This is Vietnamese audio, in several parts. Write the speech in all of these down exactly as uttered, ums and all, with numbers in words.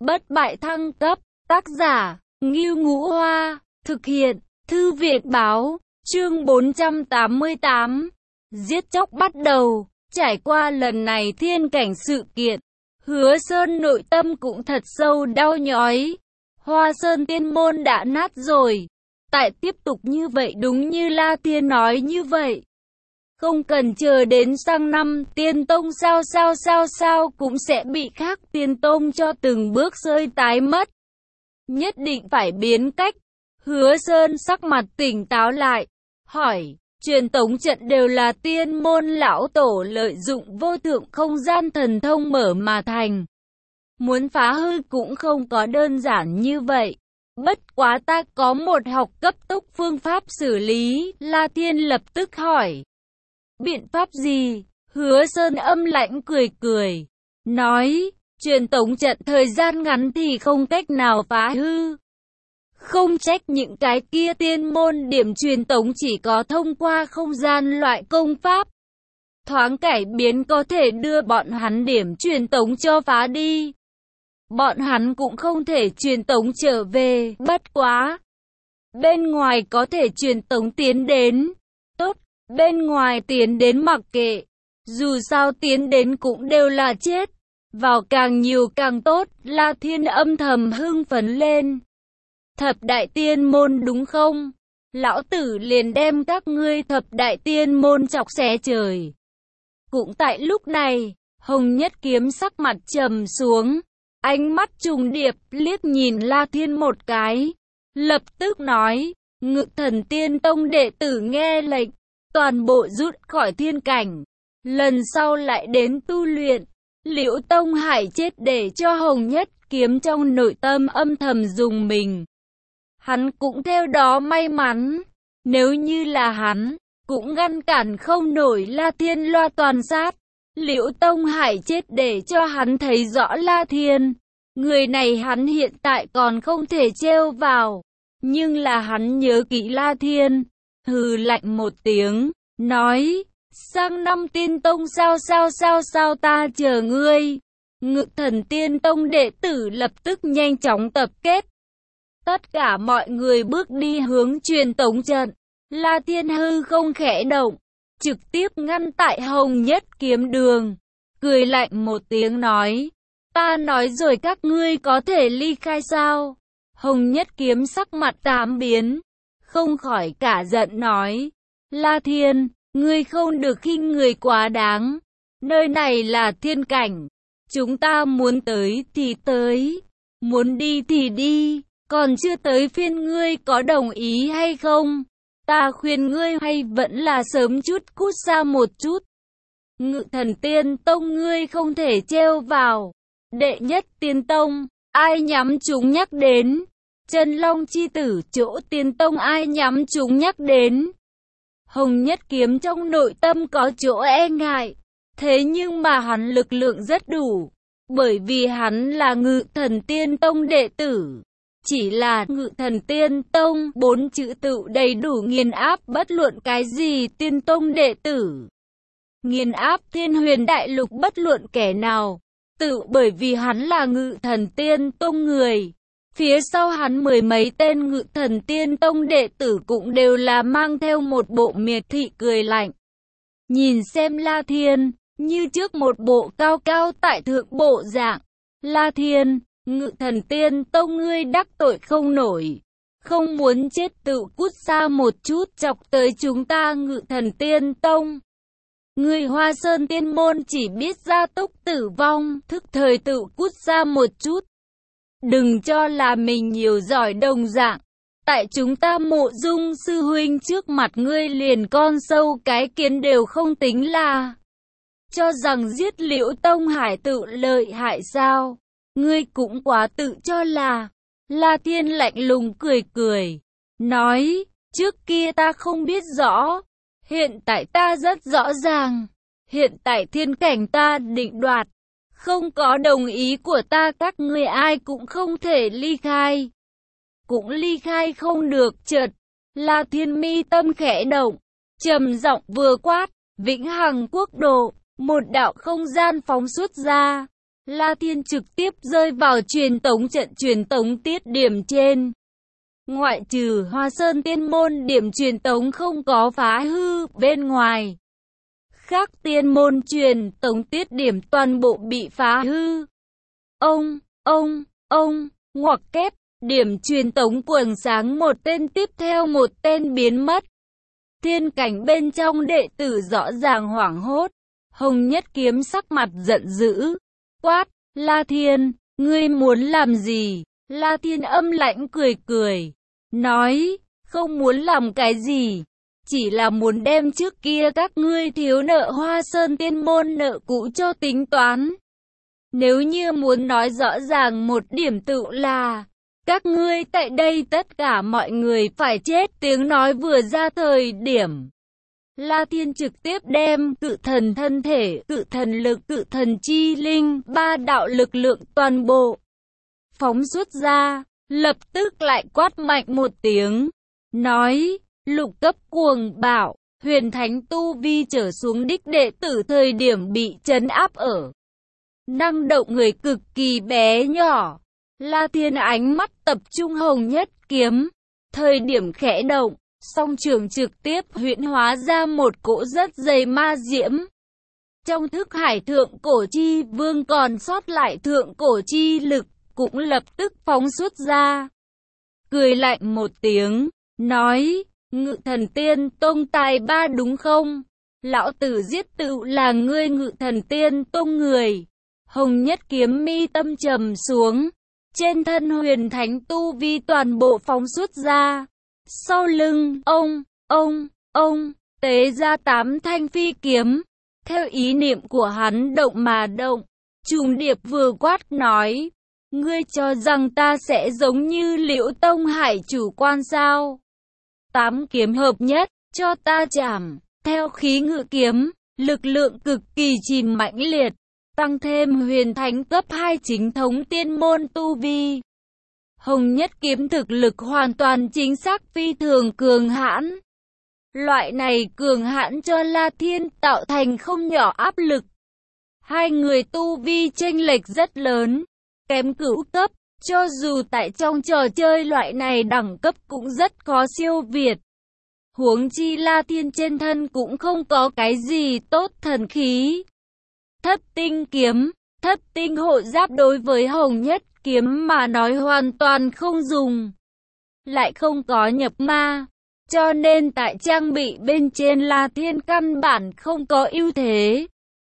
Bất bại thăng cấp, tác giả, Ngưu Ngũ Hoa, thực hiện, Thư viện báo, chương bốn trăm tám mươi tám. Giết chóc bắt đầu, trải qua lần này thiên cảnh sự kiện, Hứa Sơn nội tâm cũng thật sâu đau nhói. Hoa Sơn tiên môn đã nát rồi, tại tiếp tục như vậy đúng như La Thiên nói như vậy. Không cần chờ đến sang năm, tiên tông sao sao sao sao cũng sẽ bị khác tiên tông cho từng bước rơi tái mất. Nhất định phải biến cách. Hứa Sơn sắc mặt tỉnh táo lại, hỏi, truyền tống trận đều là tiên môn lão tổ lợi dụng vô thượng không gian thần thông mở mà thành. Muốn phá hư cũng không có đơn giản như vậy. Bất quá ta có một học cấp tốc phương pháp xử lý, La Thiên lập tức hỏi. Biện pháp gì? Hứa Sơn âm lãnh cười cười, nói, truyền tống trận thời gian ngắn thì không cách nào phá hư. Không trách những cái kia tiên môn điểm truyền tống chỉ có thông qua không gian loại công pháp. Thoáng cải biến có thể đưa bọn hắn điểm truyền tống cho phá đi. Bọn hắn cũng không thể truyền tống trở về, bất quá. Bên ngoài có thể truyền tống tiến đến. Tốt, bên ngoài tiến đến mặc kệ. Dù sao tiến đến cũng đều là chết. Vào càng nhiều càng tốt, La Thiên âm thầm hưng phấn lên. Thập đại tiên môn đúng không? Lão tử liền đem các ngươi thập đại tiên môn chọc xé trời. Cũng tại lúc này, Hồng Nhất Kiếm sắc mặt trầm xuống. Ánh mắt trùng điệp liếc nhìn La Thiên một cái. Lập tức nói, Ngự Thần Tiên Tông đệ tử nghe lệnh. Toàn bộ rút khỏi thiên cảnh. Lần sau lại đến tu luyện. Liễu Tông Hải chết để cho Hồng Nhất Kiếm trong nội tâm âm thầm dùng mình. Hắn cũng theo đó may mắn. Nếu như là hắn, cũng ngăn cản không nổi La Thiên loa toàn sát. Liễu Tông Hải chết để cho hắn thấy rõ La Thiên. Người này hắn hiện tại còn không thể trêu vào. Nhưng là hắn nhớ kỹ La Thiên. Hừ lạnh một tiếng, nói, sang năm tiên tông sao sao sao sao ta chờ ngươi. Ngự Thần Tiên Tông đệ tử lập tức nhanh chóng tập kết. Tất cả mọi người bước đi hướng truyền tống trận. La Thiên hư không khẽ động, trực tiếp ngăn tại Hồng Nhất Kiếm đường. Cười lạnh một tiếng nói, ta nói rồi các ngươi có thể ly khai sao? Hồng Nhất Kiếm sắc mặt tám biến, không khỏi cả giận nói, La Thiên, ngươi không được khinh người quá đáng. Nơi này là thiên cảnh, chúng ta muốn tới thì tới, muốn đi thì đi, còn chưa tới phiên ngươi có đồng ý hay không? Ta khuyên ngươi hay vẫn là sớm chút cút xa một chút. Ngự Thần Tiên Tông ngươi không thể trêu vào. Đệ nhất tiên tông, ai nhắm chúng nhắc đến. Chân Long chi tử chỗ tiên tông ai nhắm chúng nhắc đến. Hồng Nhất Kiếm trong nội tâm có chỗ e ngại. Thế nhưng mà hắn lực lượng rất đủ. Bởi vì hắn là Ngự Thần Tiên Tông đệ tử. Chỉ là Ngự Thần Tiên Tông, bốn chữ tự đầy đủ nghiền áp bất luận cái gì tiên tông đệ tử. Nghiền áp thiên huyền đại lục bất luận kẻ nào. Tự bởi vì hắn là Ngự Thần Tiên Tông người. Phía sau hắn mười mấy tên Ngự Thần Tiên Tông đệ tử cũng đều là mang theo một bộ miệt thị cười lạnh. Nhìn xem La Thiên, như trước một bộ cao cao tại thượng bộ dạng. La Thiên, Ngự Thần Tiên Tông ngươi đắc tội không nổi. Không muốn chết tự cút xa một chút chọc tới chúng ta Ngự Thần Tiên Tông. Người Hoa Sơn tiên môn chỉ biết gia tốc tử vong, thức thời tự cút xa một chút. Đừng cho là mình nhiều giỏi đồng dạng. Tại chúng ta Mộ Dung sư huynh trước mặt ngươi liền con sâu cái kiến đều không tính là. Cho rằng giết Liễu Tông Hải tự lợi hại sao? Ngươi cũng quá tự cho là. La Thiên lạnh lùng cười cười, nói, trước kia ta không biết rõ. Hiện tại ta rất rõ ràng. Hiện tại thiên cảnh ta định đoạt. Không có đồng ý của ta các ngươi ai cũng không thể ly khai. Cũng ly khai không được. Chợt La Thiên mi tâm khẽ động, trầm giọng vừa quát, Vĩnh Hằng Quốc độ. Một đạo không gian phóng xuất ra. La Thiên trực tiếp rơi vào truyền tống trận truyền tống tiết điểm trên. Ngoại trừ Hoa Sơn Tiên môn điểm truyền tống không có phá hư bên ngoài, khác tiên môn truyền tống tiết điểm toàn bộ bị phá hư. Ông, ông, ông, ngoặc kép, điểm truyền tống quầng sáng một tên tiếp theo một tên biến mất. Thiên cảnh bên trong đệ tử rõ ràng hoảng hốt. Hồng Nhất Kiếm sắc mặt giận dữ, quát, La Thiên, ngươi muốn làm gì? La Thiên âm lãnh cười cười, nói, không muốn làm cái gì, chỉ là muốn đem trước kia các ngươi thiếu nợ Hoa Sơn Tiên môn nợ cũ cho tính toán. Nếu như muốn nói rõ ràng một điểm tự là, các ngươi tại đây tất cả mọi người phải chết. Tiếng nói vừa ra thời điểm, La Thiên trực tiếp đem cự thần thân thể, cự thần lực, cự thần chi linh, ba đạo lực lượng toàn bộ phóng xuất ra, lập tức lại quát mạnh một tiếng, nói, lục cấp cuồng bạo, huyền thánh tu vi trở xuống đích đệ tử thời điểm bị trấn áp ở. Năng động người cực kỳ bé nhỏ. La Thiên ánh mắt tập trung Hồng Nhất Kiếm, thời điểm khẽ động, song trường trực tiếp huyễn hóa ra một cỗ rất dày ma diễm. Trong thức hải thượng cổ chi vương còn sót lại thượng cổ chi lực, cũng lập tức phóng xuất ra. Cười lạnh một tiếng, nói, Ngự Thần Tiên Tông tài ba đúng không? Lão tử giết tự là ngươi Ngự Thần Tiên Tông người. Hồng Nhất Kiếm mi tâm trầm xuống, trên thân huyền thánh tu vi toàn bộ phóng xuất ra. Sau lưng, ông, ông, ông, tế ra tám thanh phi kiếm, theo ý niệm của hắn động mà động. Trùng Điệp vừa quát nói, ngươi cho rằng ta sẽ giống như Liễu Tông Hải chủ quan sao? Tám kiếm hợp nhất, cho ta chảm, theo khí ngự kiếm, lực lượng cực kỳ chìm mãnh liệt, tăng thêm huyền thánh cấp hai chính thống tiên môn tu vi. Hồng Nhất Kiếm thực lực hoàn toàn chính xác phi thường cường hãn. Loại này cường hãn cho La Thiên tạo thành không nhỏ áp lực. Hai người tu vi chênh lệch rất lớn, kém cửu cấp, cho dù tại trong trò chơi loại này đẳng cấp cũng rất khó siêu việt. Huống chi La Thiên trên thân cũng không có cái gì tốt thần khí. Thất tinh kiếm, thất tinh hộ giáp đối với Hồng Nhất Kiếm mà nói hoàn toàn không dùng. Lại không có nhập ma, cho nên tại trang bị bên trên La Thiên căn bản không có ưu thế.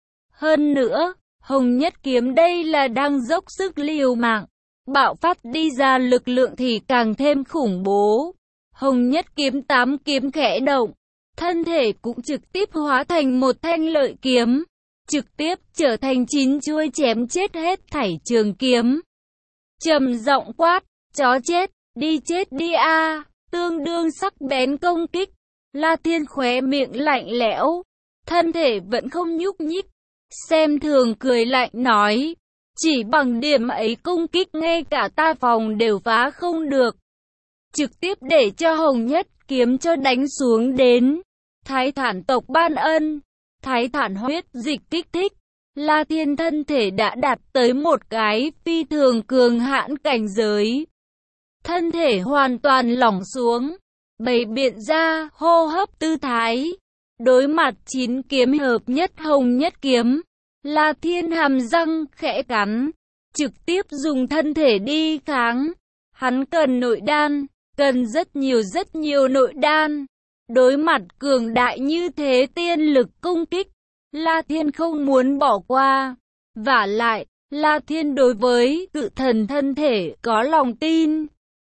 Hơn nữa, Hồng Nhất Kiếm đây là đang dốc sức liều mạng, bạo phát đi ra lực lượng thì càng thêm khủng bố. Hồng Nhất Kiếm tám kiếm khẽ động, thân thể cũng trực tiếp hóa thành một thanh lợi kiếm, trực tiếp trở thành chín chuôi chém chết hết thảy trường kiếm. Trầm giọng quát, chó chết, đi chết đi a, tương đương sắc bén công kích. La Thiên khóe miệng lạnh lẽo, thân thể vẫn không nhúc nhích, xem thường cười lạnh nói, chỉ bằng điểm ấy công kích ngay cả ta phòng đều phá không được. Trực tiếp để cho Hồng Nhất Kiếm cho đánh xuống đến. Thái Thản tộc ban ân, Thái Thản huyết dịch kích thích, La Thiên thân thể đã đạt tới một cái phi thường cường hãn cảnh giới. Thân thể hoàn toàn lỏng xuống, bày biện ra hô hấp tư thái. Đối mặt chín kiếm hợp nhất Hồng Nhất Kiếm, La Thiên hàm răng khẽ cắn, trực tiếp dùng thân thể đi kháng. Hắn cần nội đan, cần rất nhiều rất nhiều nội đan. Đối mặt cường đại như thế tiên lực công kích, La Thiên không muốn bỏ qua. Vả lại, La Thiên đối với cự thần thân thể có lòng tin.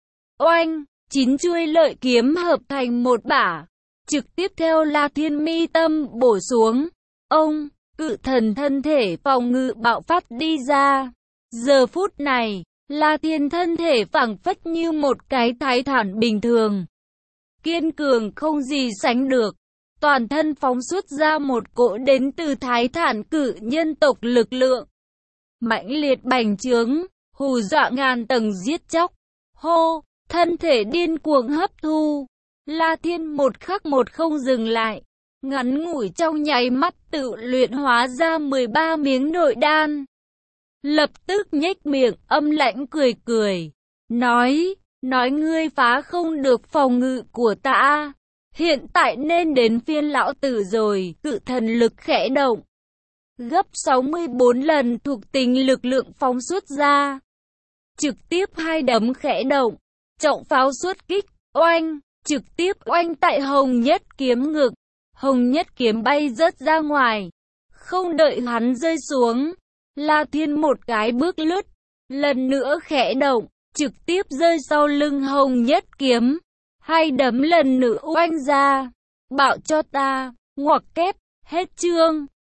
Oanh, chín chuôi lợi kiếm hợp thành một bả, trực tiếp theo La Thiên mi tâm bổ xuống. Ông, cự thần thân thể phòng ngự bạo phát đi ra. Giờ phút này, La Thiên thân thể phảng phất như một cái thái thản bình thường, kiên cường không gì sánh được. Toàn thân phóng xuất ra một cỗ đến từ thái thản cử nhân tộc lực lượng, mãnh liệt bành trướng, hù dọa ngàn tầng giết chóc. Hô, thân thể điên cuồng hấp thu. La Thiên một khắc một không dừng lại, ngắn ngủi trong nháy mắt tự luyện hóa ra mười ba miếng nội đan. lập tức nhếch miệng, âm lãnh cười cười, nói, nói ngươi phá không được phòng ngự của ta. Hiện tại nên đến phiên lão tử rồi, cự thần lực khẽ động. Gấp sáu mươi bốn lần thuộc tính lực lượng phóng xuất ra. Trực tiếp hai đấm khẽ động, trọng pháo xuất kích, oanh, trực tiếp oanh tại Hồng Nhất Kiếm ngực. Hồng Nhất Kiếm bay rớt ra ngoài. Không đợi hắn rơi xuống, La Thiên một cái bước lướt, lần nữa khẽ động, trực tiếp rơi sau lưng Hồng Nhất Kiếm. Hai đấm lần nữa oanh ra. Bạo cho ta, ngoặc kép, hết chương.